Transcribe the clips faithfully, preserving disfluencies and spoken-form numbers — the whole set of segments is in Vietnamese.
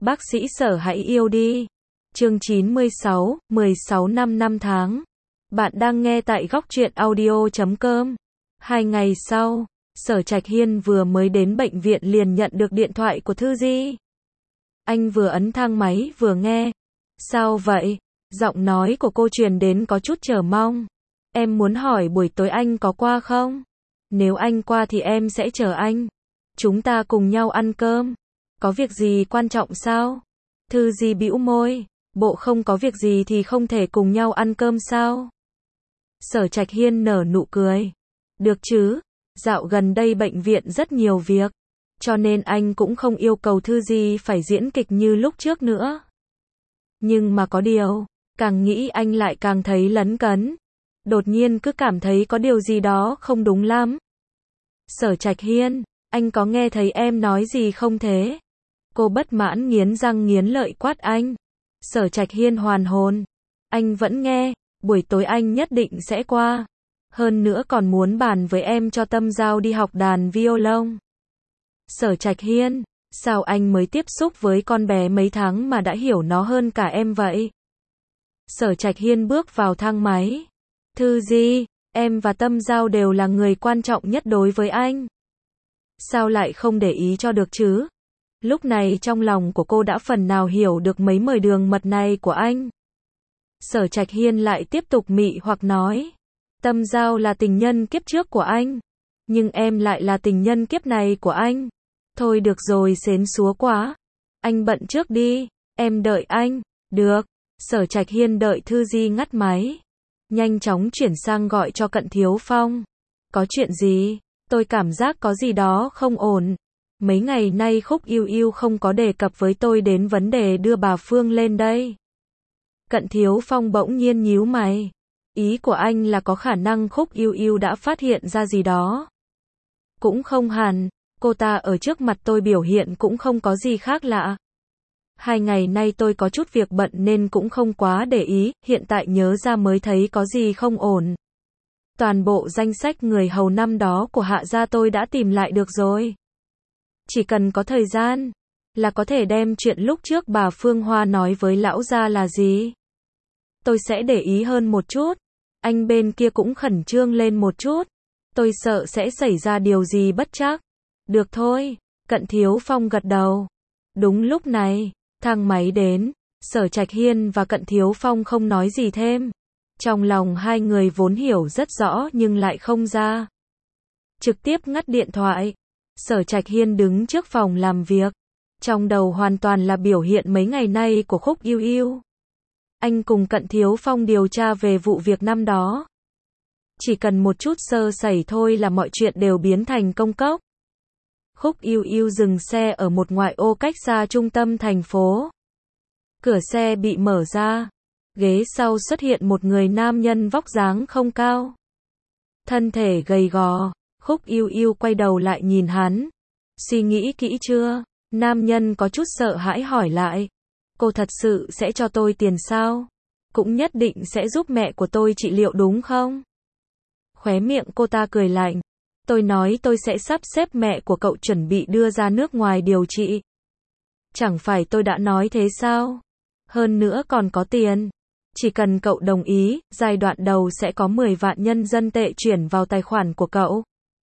Bác sĩ Sở hãy yêu đi. Chương chín mươi sáu, mười sáu năm năm tháng. Bạn đang nghe tại góc truyện audio chấm com. Hai ngày sau, Sở Trạch Hiên vừa mới đến bệnh viện liền nhận được điện thoại của Thư Di. Anh vừa ấn thang máy vừa nghe. Sao vậy? Giọng nói của cô truyền đến có chút chờ mong. Em muốn hỏi buổi tối anh có qua không? Nếu anh qua thì em sẽ chờ anh. Chúng ta cùng nhau ăn cơm. Có việc gì quan trọng sao? Thư Di bĩu môi. Bộ không có việc gì thì không thể cùng nhau ăn cơm sao? Sở Trạch Hiên nở nụ cười. Được chứ, dạo gần đây bệnh viện rất nhiều việc, cho nên anh cũng không yêu cầu Thư Di phải diễn kịch như lúc trước nữa. Nhưng mà có điều, càng nghĩ anh lại càng thấy lấn cấn. Đột nhiên cứ cảm thấy có điều gì đó không đúng lắm. Sở Trạch Hiên, anh có nghe thấy em nói gì không thế? Cô bất mãn nghiến răng nghiến lợi quát anh. Sở Trạch Hiên hoàn hồn. Anh vẫn nghe, buổi tối anh nhất định sẽ qua. Hơn nữa còn muốn bàn với em cho Tâm Giao đi học đàn violon. Sở Trạch Hiên, sao anh mới tiếp xúc với con bé mấy tháng mà đã hiểu nó hơn cả em vậy? Sở Trạch Hiên bước vào thang máy. Thư Di, em và Tâm Giao đều là người quan trọng nhất đối với anh. Sao lại không để ý cho được chứ? Lúc này trong lòng của cô đã phần nào hiểu được mấy mời đường mật này của anh. Sở Trạch Hiên lại tiếp tục mị hoặc nói. Tâm Giao là tình nhân kiếp trước của anh. Nhưng em lại là tình nhân kiếp này của anh. Thôi được rồi, xến xúa quá. Anh bận trước đi, em đợi anh. Được. Sở Trạch Hiên đợi Thư Di ngắt máy. Nhanh chóng chuyển sang gọi cho Cận Thiếu Phong. Có chuyện gì? Tôi cảm giác có gì đó không ổn. Mấy ngày nay Khúc Yêu Yêu không có đề cập với tôi đến vấn đề đưa bà Phương lên đây. Cận Thiếu Phong bỗng nhiên nhíu mày. Ý của anh là có khả năng Khúc Yêu Yêu đã phát hiện ra gì đó. Cũng không hẳn, cô ta ở trước mặt tôi biểu hiện cũng không có gì khác lạ. Hai ngày nay tôi có chút việc bận nên cũng không quá để ý, hiện tại nhớ ra mới thấy có gì không ổn. Toàn bộ danh sách người hầu năm đó của Hạ gia tôi đã tìm lại được rồi. Chỉ cần có thời gian, là có thể đem chuyện lúc trước bà Phương Hoa nói với lão gia là gì. Tôi sẽ để ý hơn một chút. Anh bên kia cũng khẩn trương lên một chút. Tôi sợ sẽ xảy ra điều gì bất trắc. Được thôi, Cận Thiếu Phong gật đầu. Đúng lúc này, thang máy đến. Sở Trạch Hiên và Cận Thiếu Phong không nói gì thêm. Trong lòng hai người vốn hiểu rất rõ nhưng lại không ra. Trực tiếp ngắt điện thoại. Sở Trạch Hiên đứng trước phòng làm việc. Trong đầu hoàn toàn là biểu hiện mấy ngày nay của Khúc Yêu Yêu. Anh cùng Cận Thiếu Phong điều tra về vụ việc năm đó. Chỉ cần một chút sơ sẩy thôi là mọi chuyện đều biến thành công cốc. Khúc Yêu Yêu dừng xe ở một ngoại ô cách xa trung tâm thành phố. Cửa xe bị mở ra. Ghế sau xuất hiện một người nam nhân vóc dáng không cao. Thân thể gầy gò. Khúc Yêu Yêu quay đầu lại nhìn hắn. Suy nghĩ kỹ chưa? Nam nhân có chút sợ hãi hỏi lại. Cô thật sự sẽ cho tôi tiền sao? Cũng nhất định sẽ giúp mẹ của tôi trị liệu đúng không? Khóe miệng cô ta cười lạnh. Tôi nói tôi sẽ sắp xếp mẹ của cậu chuẩn bị đưa ra nước ngoài điều trị. Chẳng phải tôi đã nói thế sao? Hơn nữa còn có tiền. Chỉ cần cậu đồng ý, giai đoạn đầu sẽ có mười vạn nhân dân tệ chuyển vào tài khoản của cậu.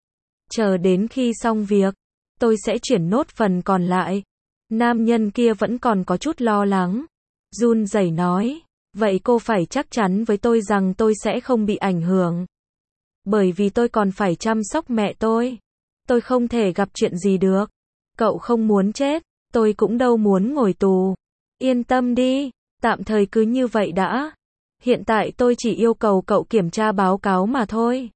Chờ đến khi xong việc, tôi sẽ chuyển nốt phần còn lại. Nam nhân kia vẫn còn có chút lo lắng. Run rẩy nói, vậy cô phải chắc chắn với tôi rằng tôi sẽ không bị ảnh hưởng. Bởi vì tôi còn phải chăm sóc mẹ tôi. Tôi không thể gặp chuyện gì được. Cậu không muốn chết, tôi cũng đâu muốn ngồi tù. Yên tâm đi, tạm thời cứ như vậy đã. Hiện tại tôi chỉ yêu cầu cậu kiểm tra báo cáo mà thôi.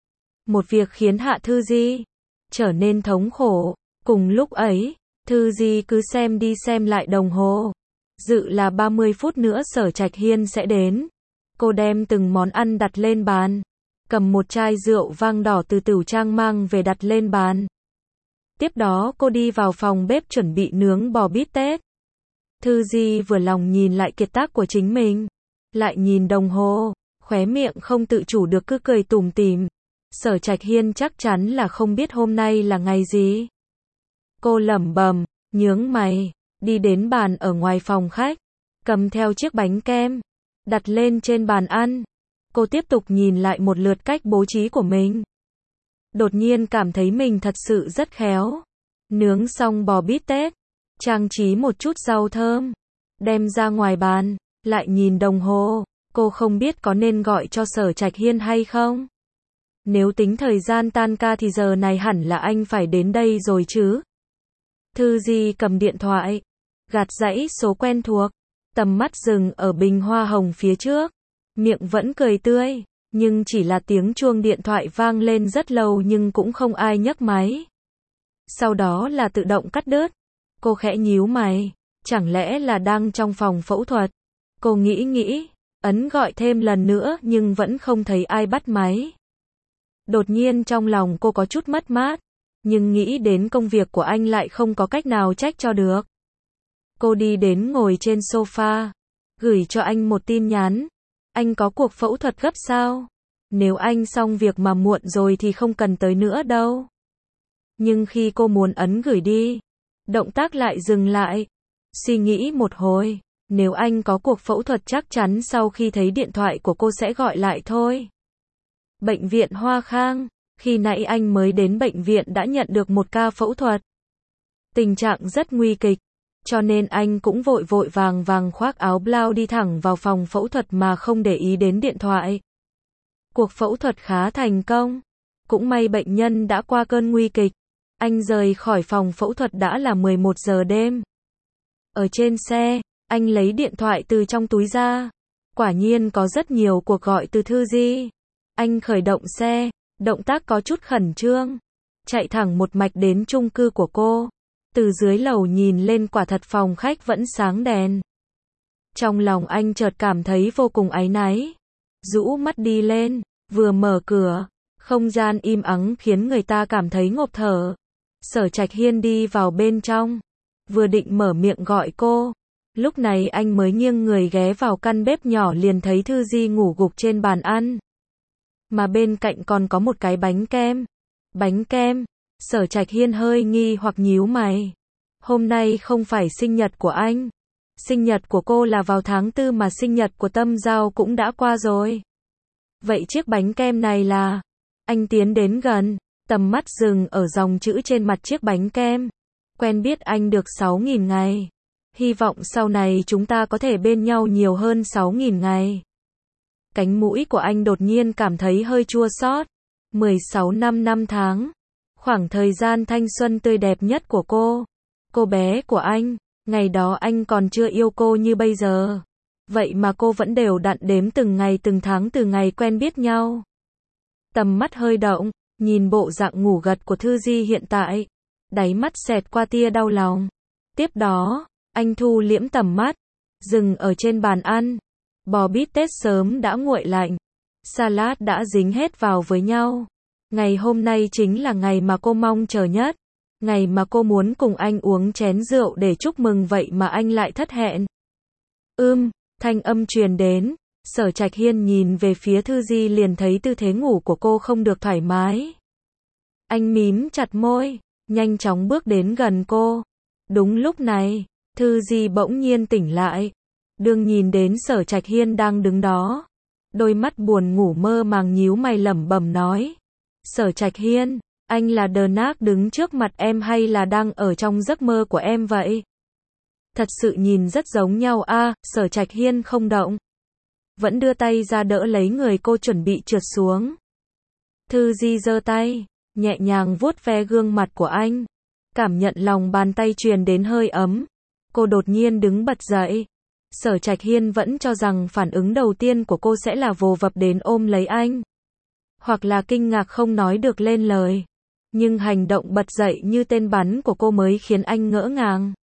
Một việc khiến Hạ Thư Di trở nên thống khổ. Cùng lúc ấy, Thư Di cứ xem đi xem lại đồng hồ. Dự là ba mươi phút nữa Sở Trạch Hiên sẽ đến. Cô đem từng món ăn đặt lên bàn. Cầm một chai rượu vang đỏ từ Tửu Trang mang về đặt lên bàn. Tiếp đó cô đi vào phòng bếp chuẩn bị nướng bò bít tết. Thư Di vừa lòng nhìn lại kiệt tác của chính mình. Lại nhìn đồng hồ, khóe miệng không tự chủ được cứ cười tủm tỉm. Sở Trạch Hiên chắc chắn là không biết hôm nay là ngày gì. Cô lẩm bẩm, nhướng mày. đi đến bàn ở ngoài phòng khách, cầm theo chiếc bánh kem, đặt lên trên bàn ăn. Cô tiếp tục nhìn lại một lượt cách bố trí của mình. Đột nhiên cảm thấy mình thật sự rất khéo. Nướng xong bò bít tết, trang trí một chút rau thơm, đem ra ngoài bàn, lại nhìn đồng hồ, cô không biết có nên gọi cho Sở Trạch Hiên hay không. Nếu tính thời gian tan ca thì giờ này hẳn là anh phải đến đây rồi chứ. Thư Di cầm điện thoại, gạt dãy số quen thuộc, tầm mắt dừng ở bình hoa hồng phía trước, miệng vẫn cười tươi, nhưng chỉ là tiếng chuông điện thoại vang lên rất lâu nhưng cũng không ai nhấc máy. Sau đó là tự động cắt đứt. Cô khẽ nhíu mày, chẳng lẽ là đang trong phòng phẫu thuật? Cô nghĩ nghĩ, ấn gọi thêm lần nữa nhưng vẫn không thấy ai bắt máy. Đột nhiên trong lòng cô có chút mất mát, nhưng nghĩ đến công việc của anh lại không có cách nào trách cho được. Cô đi đến ngồi trên sofa, gửi cho anh một tin nhắn. Anh có cuộc phẫu thuật gấp sao? Nếu anh xong việc mà muộn rồi thì không cần tới nữa đâu. Nhưng khi cô muốn ấn gửi đi, động tác lại dừng lại. Suy nghĩ một hồi, nếu anh có cuộc phẫu thuật chắc chắn sau khi thấy điện thoại của cô sẽ gọi lại thôi. Bệnh viện Hoa Khang, khi nãy anh mới đến bệnh viện đã nhận được một ca phẫu thuật. Tình trạng rất nguy kịch, cho nên anh cũng vội vội vàng vàng khoác áo blau đi thẳng vào phòng phẫu thuật mà không để ý đến điện thoại. Cuộc phẫu thuật khá thành công, cũng may bệnh nhân đã qua cơn nguy kịch. Anh rời khỏi phòng phẫu thuật đã là mười một giờ đêm. Ở trên xe, anh lấy điện thoại từ trong túi ra. Quả nhiên có rất nhiều cuộc gọi từ Thư Di. Anh khởi động xe, động tác có chút khẩn trương, chạy thẳng một mạch đến chung cư của cô. Từ dưới lầu nhìn lên quả thật phòng khách vẫn sáng đèn. Trong lòng anh chợt cảm thấy vô cùng áy náy. Rũ mắt đi lên, vừa mở cửa, không gian im ắng khiến người ta cảm thấy ngộp thở. Sở Trạch Hiên đi vào bên trong, vừa định mở miệng gọi cô. Lúc này anh mới nghiêng người ghé vào căn bếp nhỏ liền thấy Thư Di ngủ gục trên bàn ăn. Mà bên cạnh còn có một cái bánh kem. Bánh kem, Sở Trạch Hiên hơi nghi hoặc nhíu mày. Hôm nay không phải sinh nhật của anh. Sinh nhật của cô là vào tháng tư mà sinh nhật của Tâm Giao cũng đã qua rồi. Vậy chiếc bánh kem này là... Anh tiến đến gần, tầm mắt dừng ở dòng chữ trên mặt chiếc bánh kem. Quen biết anh được sáu nghìn ngày. Hy vọng sau này chúng ta có thể bên nhau nhiều hơn sáu nghìn ngày. Cánh mũi của anh đột nhiên cảm thấy hơi chua xót. mười sáu năm năm tháng. Khoảng thời gian thanh xuân tươi đẹp nhất của cô. Cô bé của anh. Ngày đó anh còn chưa yêu cô như bây giờ. Vậy mà cô vẫn đều đặn đếm từng ngày từng tháng từ ngày quen biết nhau. Tầm mắt hơi động, nhìn bộ dạng ngủ gật của Thư Di hiện tại. Đáy mắt xẹt qua tia đau lòng. Tiếp đó, anh thu liễm tầm mắt, dừng ở trên bàn ăn. Bò bít tết sớm đã nguội lạnh. Salad đã dính hết vào với nhau. Ngày hôm nay chính là ngày mà cô mong chờ nhất. Ngày mà cô muốn cùng anh uống chén rượu để chúc mừng vậy mà anh lại thất hẹn. Ưm, thanh âm truyền đến. Sở Trạch Hiên nhìn về phía Thư Di liền thấy tư thế ngủ của cô không được thoải mái. Anh mím chặt môi, nhanh chóng bước đến gần cô. Đúng lúc này, Thư Di bỗng nhiên tỉnh lại. Đương nhìn đến Sở Trạch Hiên đang đứng đó. Đôi mắt buồn ngủ mơ màng nhíu mày lẩm bẩm nói. Sở Trạch Hiên, anh là đờ nác đứng trước mặt em hay là đang ở trong giấc mơ của em vậy? Thật sự nhìn rất giống nhau a. À, Sở Trạch Hiên không động. Vẫn đưa tay ra đỡ lấy người cô chuẩn bị trượt xuống. Thư Di giơ tay, nhẹ nhàng vuốt ve gương mặt của anh. Cảm nhận lòng bàn tay truyền đến hơi ấm. Cô đột nhiên đứng bật dậy. Sở Trạch Hiên vẫn cho rằng phản ứng đầu tiên của cô sẽ là vồ vập đến ôm lấy anh. Hoặc là kinh ngạc không nói được lên lời. Nhưng hành động bật dậy như tên bắn của cô mới khiến anh ngỡ ngàng.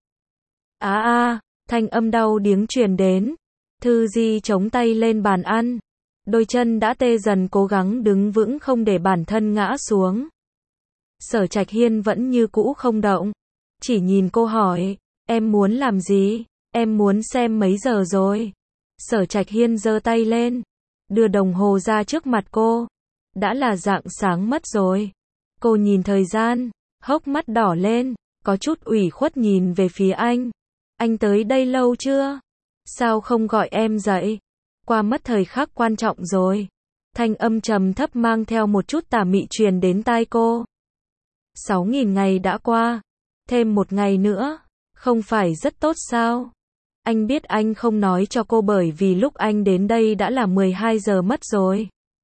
Á à, a, à, thanh âm đau điếng truyền đến. Thư Di chống tay lên bàn ăn. Đôi chân đã tê dần cố gắng đứng vững không để bản thân ngã xuống. Sở Trạch Hiên vẫn như cũ không động. Chỉ nhìn cô hỏi, em muốn làm gì? Em muốn xem mấy giờ rồi? Sở Trạch Hiên giơ tay lên, đưa đồng hồ ra trước mặt cô. Đã là rạng sáng mất rồi. Cô nhìn thời gian, hốc mắt đỏ lên, có chút ủy khuất nhìn về phía anh. Anh tới đây lâu chưa? Sao không gọi em dậy? Qua mất thời khắc quan trọng rồi. Thanh âm trầm thấp mang theo một chút tà mị truyền đến tai cô. Sáu nghìn ngày đã qua. Thêm một ngày nữa. Không phải rất tốt sao? Anh biết anh không nói cho cô bởi vì lúc anh đến đây đã là mười hai giờ mất rồi.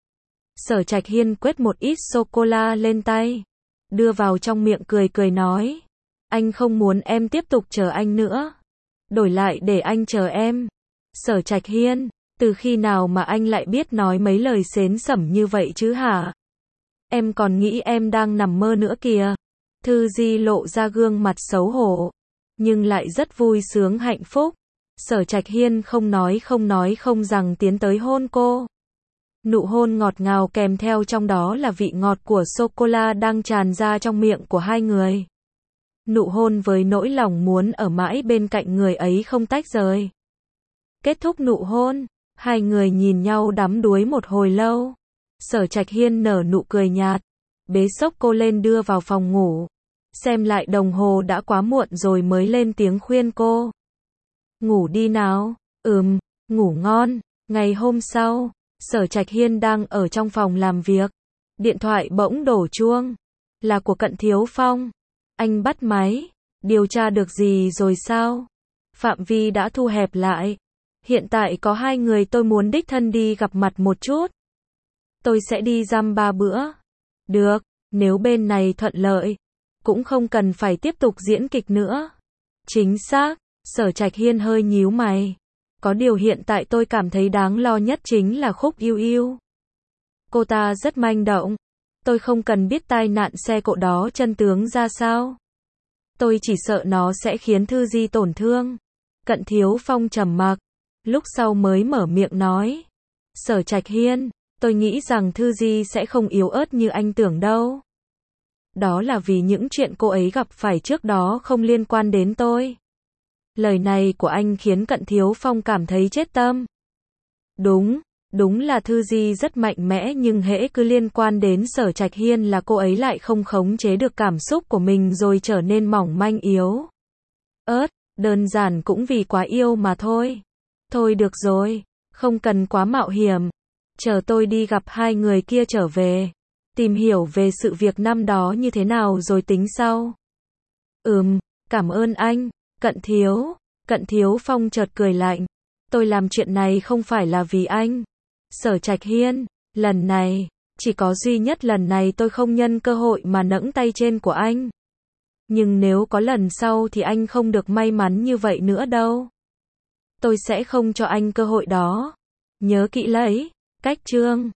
Sở Trạch Hiên quét một ít sô-cô-la lên tay. Đưa vào trong miệng cười cười nói. Anh không muốn em tiếp tục chờ anh nữa. Đổi lại để anh chờ em. Sở Trạch Hiên, từ khi nào mà anh lại biết nói mấy lời xến xẩm như vậy chứ hả? Em còn nghĩ em đang nằm mơ nữa kìa. Thư Di lộ ra gương mặt xấu hổ, nhưng lại rất vui sướng hạnh phúc. Sở Trạch Hiên không nói không nói không rằng tiến tới hôn cô. Nụ hôn ngọt ngào kèm theo trong đó là vị ngọt của sô-cô-la đang tràn ra trong miệng của hai người. Nụ hôn với nỗi lòng muốn ở mãi bên cạnh người ấy không tách rời. Kết thúc nụ hôn, hai người nhìn nhau đắm đuối một hồi lâu. Sở Trạch Hiên nở nụ cười nhạt, bế xốc cô lên đưa vào phòng ngủ. Xem lại đồng hồ đã quá muộn rồi mới lên tiếng khuyên cô. Ngủ đi nào. Ừm, ngủ ngon. Ngày hôm sau, Sở Trạch Hiên đang ở trong phòng làm việc. Điện thoại bỗng đổ chuông. Là của Cận Thiếu Phong. Anh bắt máy. Điều tra được gì rồi sao? Phạm vi đã thu hẹp lại. Hiện tại có hai người tôi muốn đích thân đi gặp mặt một chút. Tôi sẽ đi dăm ba bữa. Được, nếu bên này thuận lợi, cũng không cần phải tiếp tục diễn kịch nữa. Chính xác, Sở Trạch Hiên hơi nhíu mày. Có điều hiện tại tôi cảm thấy đáng lo nhất chính là Khúc Yêu Yêu. Cô ta rất manh động. Tôi không cần biết tai nạn xe cộ đó chân tướng ra sao. Tôi chỉ sợ nó sẽ khiến Thư Di tổn thương. Cận Thiếu Phong trầm mặc, lúc sau mới mở miệng nói. Sở Trạch Hiên, tôi nghĩ rằng Thư Di sẽ không yếu ớt như anh tưởng đâu. Đó là vì những chuyện cô ấy gặp phải trước đó không liên quan đến tôi. Lời này của anh khiến Cận Thiếu Phong cảm thấy chết tâm. Đúng, đúng là Thư Di rất mạnh mẽ nhưng hễ cứ liên quan đến Sở Trạch Hiên là cô ấy lại không khống chế được cảm xúc của mình rồi trở nên mỏng manh yếu ớt, đơn giản cũng vì quá yêu mà thôi. Thôi được rồi, không cần quá mạo hiểm. Chờ tôi đi gặp hai người kia trở về, tìm hiểu về sự việc năm đó như thế nào rồi tính sau. Ừm, cảm ơn anh, Cận Thiếu. Cận Thiếu Phong chợt cười lạnh. Tôi làm chuyện này không phải là vì anh. Sở Trạch Hiên, lần này, chỉ có duy nhất lần này tôi không nhân cơ hội mà nẫng tay trên của anh. Nhưng nếu có lần sau thì anh không được may mắn như vậy nữa đâu. Tôi sẽ không cho anh cơ hội đó. Nhớ kỹ lấy. Cách chương